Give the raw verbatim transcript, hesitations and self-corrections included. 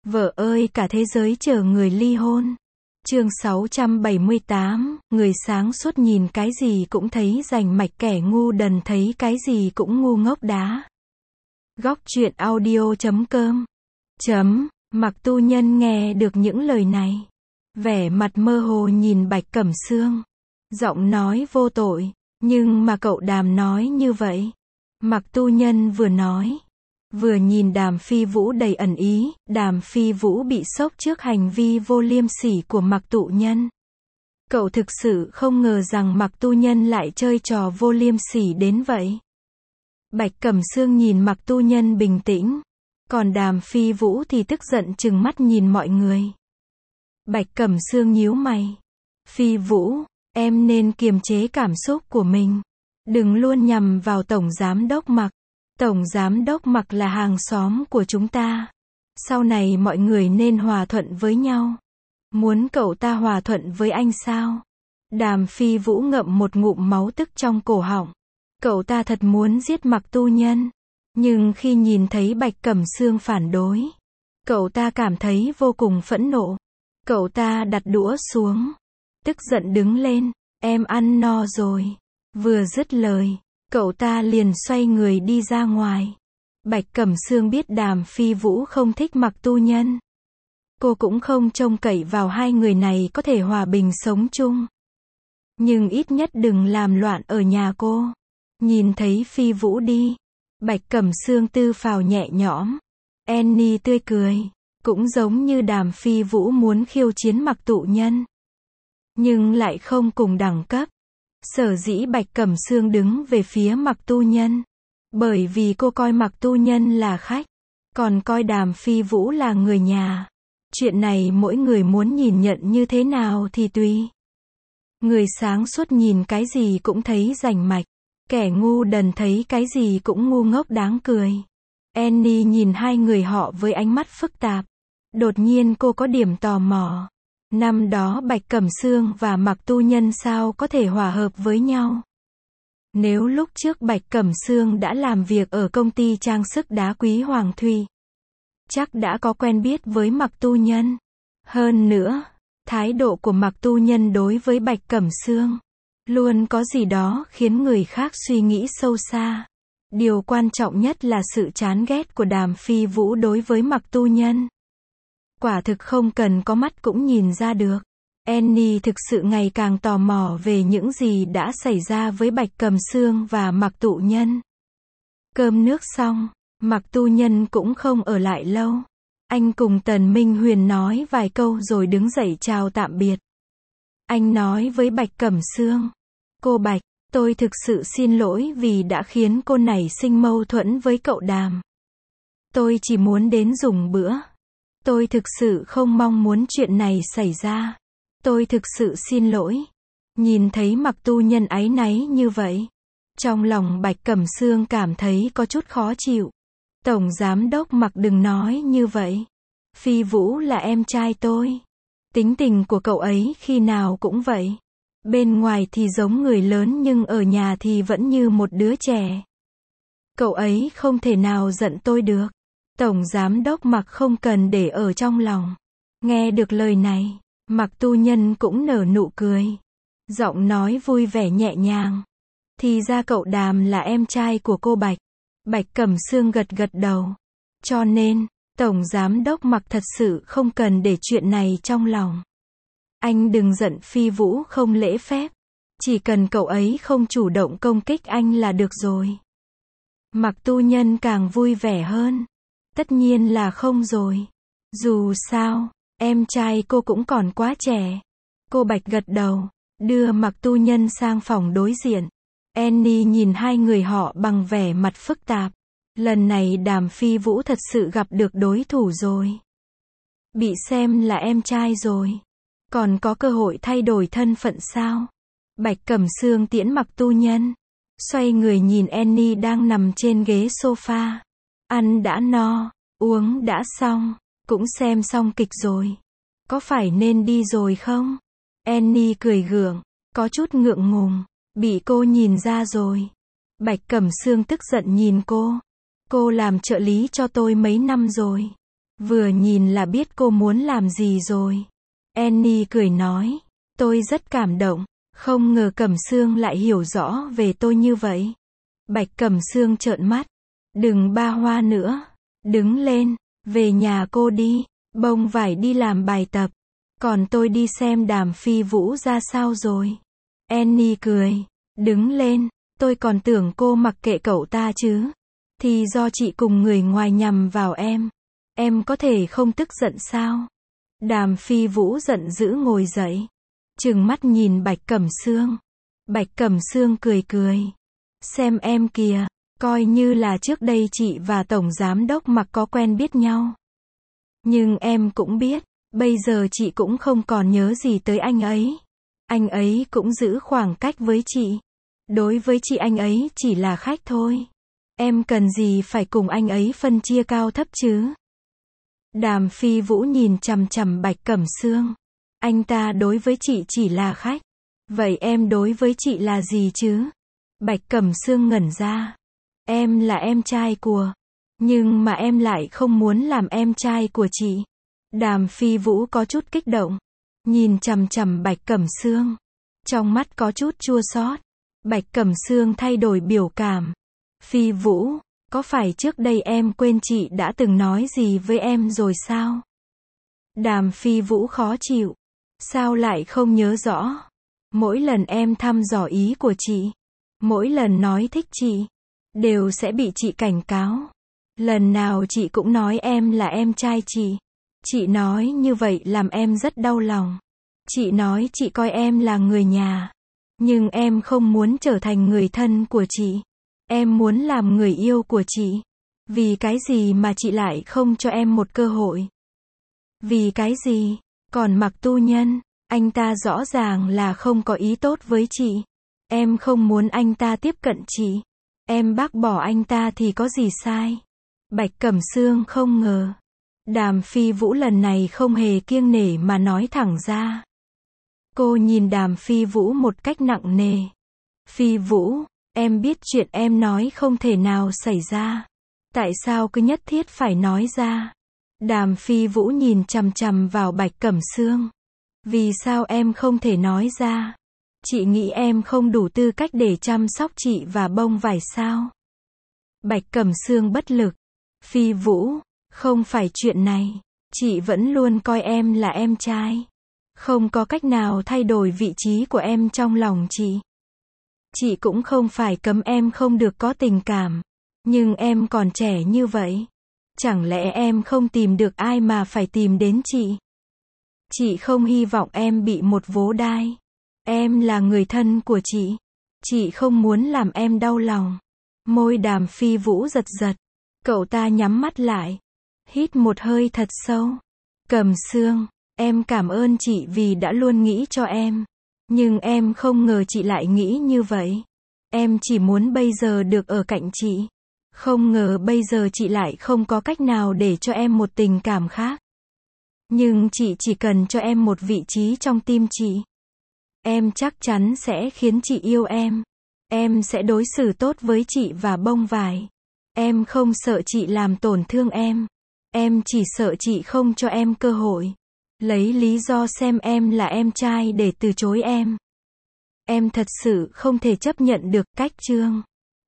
Vợ ơi cả thế giới chờ người ly hôn. Chương sáu trăm bảy mươi tám, người sáng suốt nhìn cái gì cũng thấy rành mạch, kẻ ngu đần thấy cái gì cũng ngu ngốc đá. Góc truyện audio chấm com chấm, Mặc Tu Nhân nghe được những lời này. Vẻ mặt mơ hồ nhìn Bạch Cẩm Sương. Giọng nói vô tội, nhưng mà cậu Đàm nói như vậy. Mặc Tu Nhân vừa nói, vừa nhìn Đàm Phi Vũ đầy ẩn ý. Đàm Phi Vũ bị sốc trước hành vi vô liêm sỉ của Mặc Tu Nhân. Cậu thực sự không ngờ rằng Mặc Tu Nhân lại chơi trò vô liêm sỉ đến vậy. Bạch Cẩm Sương nhìn Mặc Tu Nhân bình tĩnh, còn Đàm Phi Vũ thì tức giận trừng mắt nhìn mọi người. Bạch Cẩm Sương nhíu mày. Phi Vũ, em nên kiềm chế cảm xúc của mình. Đừng luôn nhằm vào Tổng Giám Đốc Mặc. Tổng Giám Đốc Mặc là hàng xóm của chúng ta. Sau này mọi người nên hòa thuận với nhau. Muốn cậu ta hòa thuận với anh sao? Đàm Phi Vũ ngậm một ngụm máu tức trong cổ họng. Cậu ta thật muốn giết Mặc Tu Nhân. Nhưng khi nhìn thấy Bạch Cẩm Sương phản đối, cậu ta cảm thấy vô cùng phẫn nộ. Cậu ta đặt đũa xuống, tức giận đứng lên. Em ăn no rồi. Vừa dứt lời, cậu ta liền xoay người đi ra ngoài. Bạch Cẩm Sương biết Đàm Phi Vũ không thích Mặc Tu Nhân. Cô cũng không trông cậy vào hai người này có thể hòa bình sống chung. Nhưng ít nhất đừng làm loạn ở nhà cô. Nhìn thấy Phi Vũ đi, Bạch Cẩm Sương tư phào nhẹ nhõm. Annie tươi cười, cũng giống như Đàm Phi Vũ muốn khiêu chiến Mặc Tu Nhân, nhưng lại không cùng đẳng cấp. Sở dĩ Bạch Cẩm Sương đứng về phía Mặc Tu Nhân, bởi vì cô coi Mặc Tu Nhân là khách, còn coi Đàm Phi Vũ là người nhà. Chuyện này mỗi người muốn nhìn nhận như thế nào thì tùy. Người sáng suốt nhìn cái gì cũng thấy rành mạch, kẻ ngu đần thấy cái gì cũng ngu ngốc đáng cười. Annie nhìn hai người họ với ánh mắt phức tạp. Đột nhiên cô có điểm tò mò. Năm đó Bạch Cẩm Sương và Mặc Tu Nhân sao có thể hòa hợp với nhau? Nếu lúc trước Bạch Cẩm Sương đã làm việc ở công ty trang sức đá quý Hoàng Thùy, chắc đã có quen biết với Mặc Tu Nhân. Hơn nữa, thái độ của Mặc Tu Nhân đối với Bạch Cẩm Sương luôn có gì đó khiến người khác suy nghĩ sâu xa. Điều quan trọng nhất là sự chán ghét của Đàm Phi Vũ đối với Mặc Tu Nhân. Quả thực không cần có mắt cũng nhìn ra được. Annie thực sự ngày càng tò mò về những gì đã xảy ra với Bạch Cẩm Sương và Mặc Tu Nhân. Cơm nước xong, Mặc Tu Nhân cũng không ở lại lâu. Anh cùng Tần Minh Huyền nói vài câu rồi đứng dậy chào tạm biệt. Anh nói với Bạch Cẩm Sương, cô Bạch, tôi thực sự xin lỗi vì đã khiến cô nảy sinh mâu thuẫn với cậu Đàm. Tôi chỉ muốn đến dùng bữa. Tôi thực sự không mong muốn chuyện này xảy ra. Tôi thực sự xin lỗi. Nhìn thấy Mặc Tu Nhân áy náy như vậy, trong lòng Bạch Cẩm Sương cảm thấy có chút khó chịu. Tổng Giám Đốc Mặc đừng nói như vậy. Phi Vũ là em trai tôi. Tính tình của cậu ấy khi nào cũng vậy. Bên ngoài thì giống người lớn nhưng ở nhà thì vẫn như một đứa trẻ. Cậu ấy không thể nào giận tôi được. Tổng Giám Đốc Mặc không cần để ở trong lòng. Nghe được lời này, Mặc Tu Nhân cũng nở nụ cười. Giọng nói vui vẻ nhẹ nhàng. Thì ra cậu Đàm là em trai của cô Bạch. Bạch Cẩm Sương gật gật đầu. Cho nên, Tổng Giám Đốc Mặc thật sự không cần để chuyện này trong lòng. Anh đừng giận Phi Vũ không lễ phép. Chỉ cần cậu ấy không chủ động công kích anh là được rồi. Mặc Tu Nhân càng vui vẻ hơn. Tất nhiên là không rồi. Dù sao, em trai cô cũng còn quá trẻ. Cô Bạch gật đầu, đưa Mặc Tu Nhân sang phòng đối diện. Annie nhìn hai người họ bằng vẻ mặt phức tạp. Lần này Đàm Phi Vũ thật sự gặp được đối thủ rồi. Bị xem là em trai rồi. Còn có cơ hội thay đổi thân phận sao? Bạch Cẩm Sương tiễn Mặc Tu Nhân. Xoay người nhìn Annie đang nằm trên ghế sofa. Ăn đã no, uống đã xong, cũng xem xong kịch rồi. Có phải nên đi rồi không? Annie cười gượng, có chút ngượng ngùng. Bị cô nhìn ra rồi. Bạch Cẩm Sương tức giận nhìn cô. Cô làm trợ lý cho tôi mấy năm rồi. Vừa nhìn là biết cô muốn làm gì rồi. Annie cười nói. Tôi rất cảm động. Không ngờ Cẩm Sương lại hiểu rõ về tôi như vậy. Bạch Cẩm Sương trợn mắt. Đừng ba hoa nữa. Đứng lên. Về nhà cô đi. Bông vải đi làm bài tập. Còn tôi đi xem Đàm Phi Vũ ra sao rồi. Annie cười. Đứng lên. Tôi còn tưởng cô mặc kệ cậu ta chứ. Thì do chị cùng người ngoài nhằm vào em. Em có thể không tức giận sao? Đàm Phi Vũ giận dữ ngồi dậy. Trừng mắt nhìn Bạch Cẩm Sương. Bạch Cẩm Sương cười cười. Xem em kìa. Coi như là trước đây chị và Tổng Giám Đốc Mặc có quen biết nhau. Nhưng em cũng biết. Bây giờ chị cũng không còn nhớ gì tới anh ấy. Anh ấy cũng giữ khoảng cách với chị. Đối với chị anh ấy chỉ là khách thôi. Em cần gì phải cùng anh ấy phân chia cao thấp chứ? Đàm Phi Vũ nhìn chằm chằm Bạch Cẩm Sương. Anh ta đối với chị chỉ là khách. Vậy em đối với chị là gì chứ? Bạch Cẩm Sương ngẩn ra. Em là em trai của. Nhưng mà em lại không muốn làm em trai của chị. Đàm Phi Vũ có chút kích động. Nhìn chằm chằm Bạch Cẩm Sương. Trong mắt có chút chua xót. Bạch Cẩm Sương thay đổi biểu cảm. Phi Vũ, có phải trước đây em quên chị đã từng nói gì với em rồi sao? Đàm Phi Vũ khó chịu. Sao lại không nhớ rõ? Mỗi lần em thăm dò ý của chị, mỗi lần nói thích chị, đều sẽ bị chị cảnh cáo. Lần nào chị cũng nói em là em trai chị. Chị nói như vậy làm em rất đau lòng. Chị nói chị coi em là người nhà. Nhưng em không muốn trở thành người thân của chị. Em muốn làm người yêu của chị. Vì cái gì mà chị lại không cho em một cơ hội? Vì cái gì? Còn Mặc Tu Nhân, anh ta rõ ràng là không có ý tốt với chị. Em không muốn anh ta tiếp cận chị. Em bác bỏ anh ta thì có gì sai? Bạch Cẩm Sương không ngờ. Đàm Phi Vũ lần này không hề kiêng nể mà nói thẳng ra. Cô nhìn Đàm Phi Vũ một cách nặng nề. Phi Vũ, em biết chuyện em nói không thể nào xảy ra. Tại sao cứ nhất thiết phải nói ra? Đàm Phi Vũ nhìn chằm chằm vào Bạch Cẩm Sương. Vì sao em không thể nói ra? Chị nghĩ em không đủ tư cách để chăm sóc chị và bông vải sao? Bạch Cẩm Sương bất lực. Phi Vũ, không phải chuyện này. Chị vẫn luôn coi em là em trai. Không có cách nào thay đổi vị trí của em trong lòng chị. Chị cũng không phải cấm em không được có tình cảm. Nhưng em còn trẻ như vậy. Chẳng lẽ em không tìm được ai mà phải tìm đến chị? Chị không hy vọng em bị một vố đai. Em là người thân của chị. Chị không muốn làm em đau lòng. Môi Đàm Phi Vũ giật giật. Cậu ta nhắm mắt lại. Hít một hơi thật sâu. Cẩm Sương, em cảm ơn chị vì đã luôn nghĩ cho em. Nhưng em không ngờ chị lại nghĩ như vậy. Em chỉ muốn bây giờ được ở cạnh chị. Không ngờ bây giờ chị lại không có cách nào để cho em một tình cảm khác. Nhưng chị chỉ cần cho em một vị trí trong tim chị. Em chắc chắn sẽ khiến chị yêu em. Em sẽ đối xử tốt với chị và bông vải. Em không sợ chị làm tổn thương em. Em chỉ sợ chị không cho em cơ hội. Lấy lý do xem em là em trai để từ chối em. Em thật sự không thể chấp nhận được cách Chương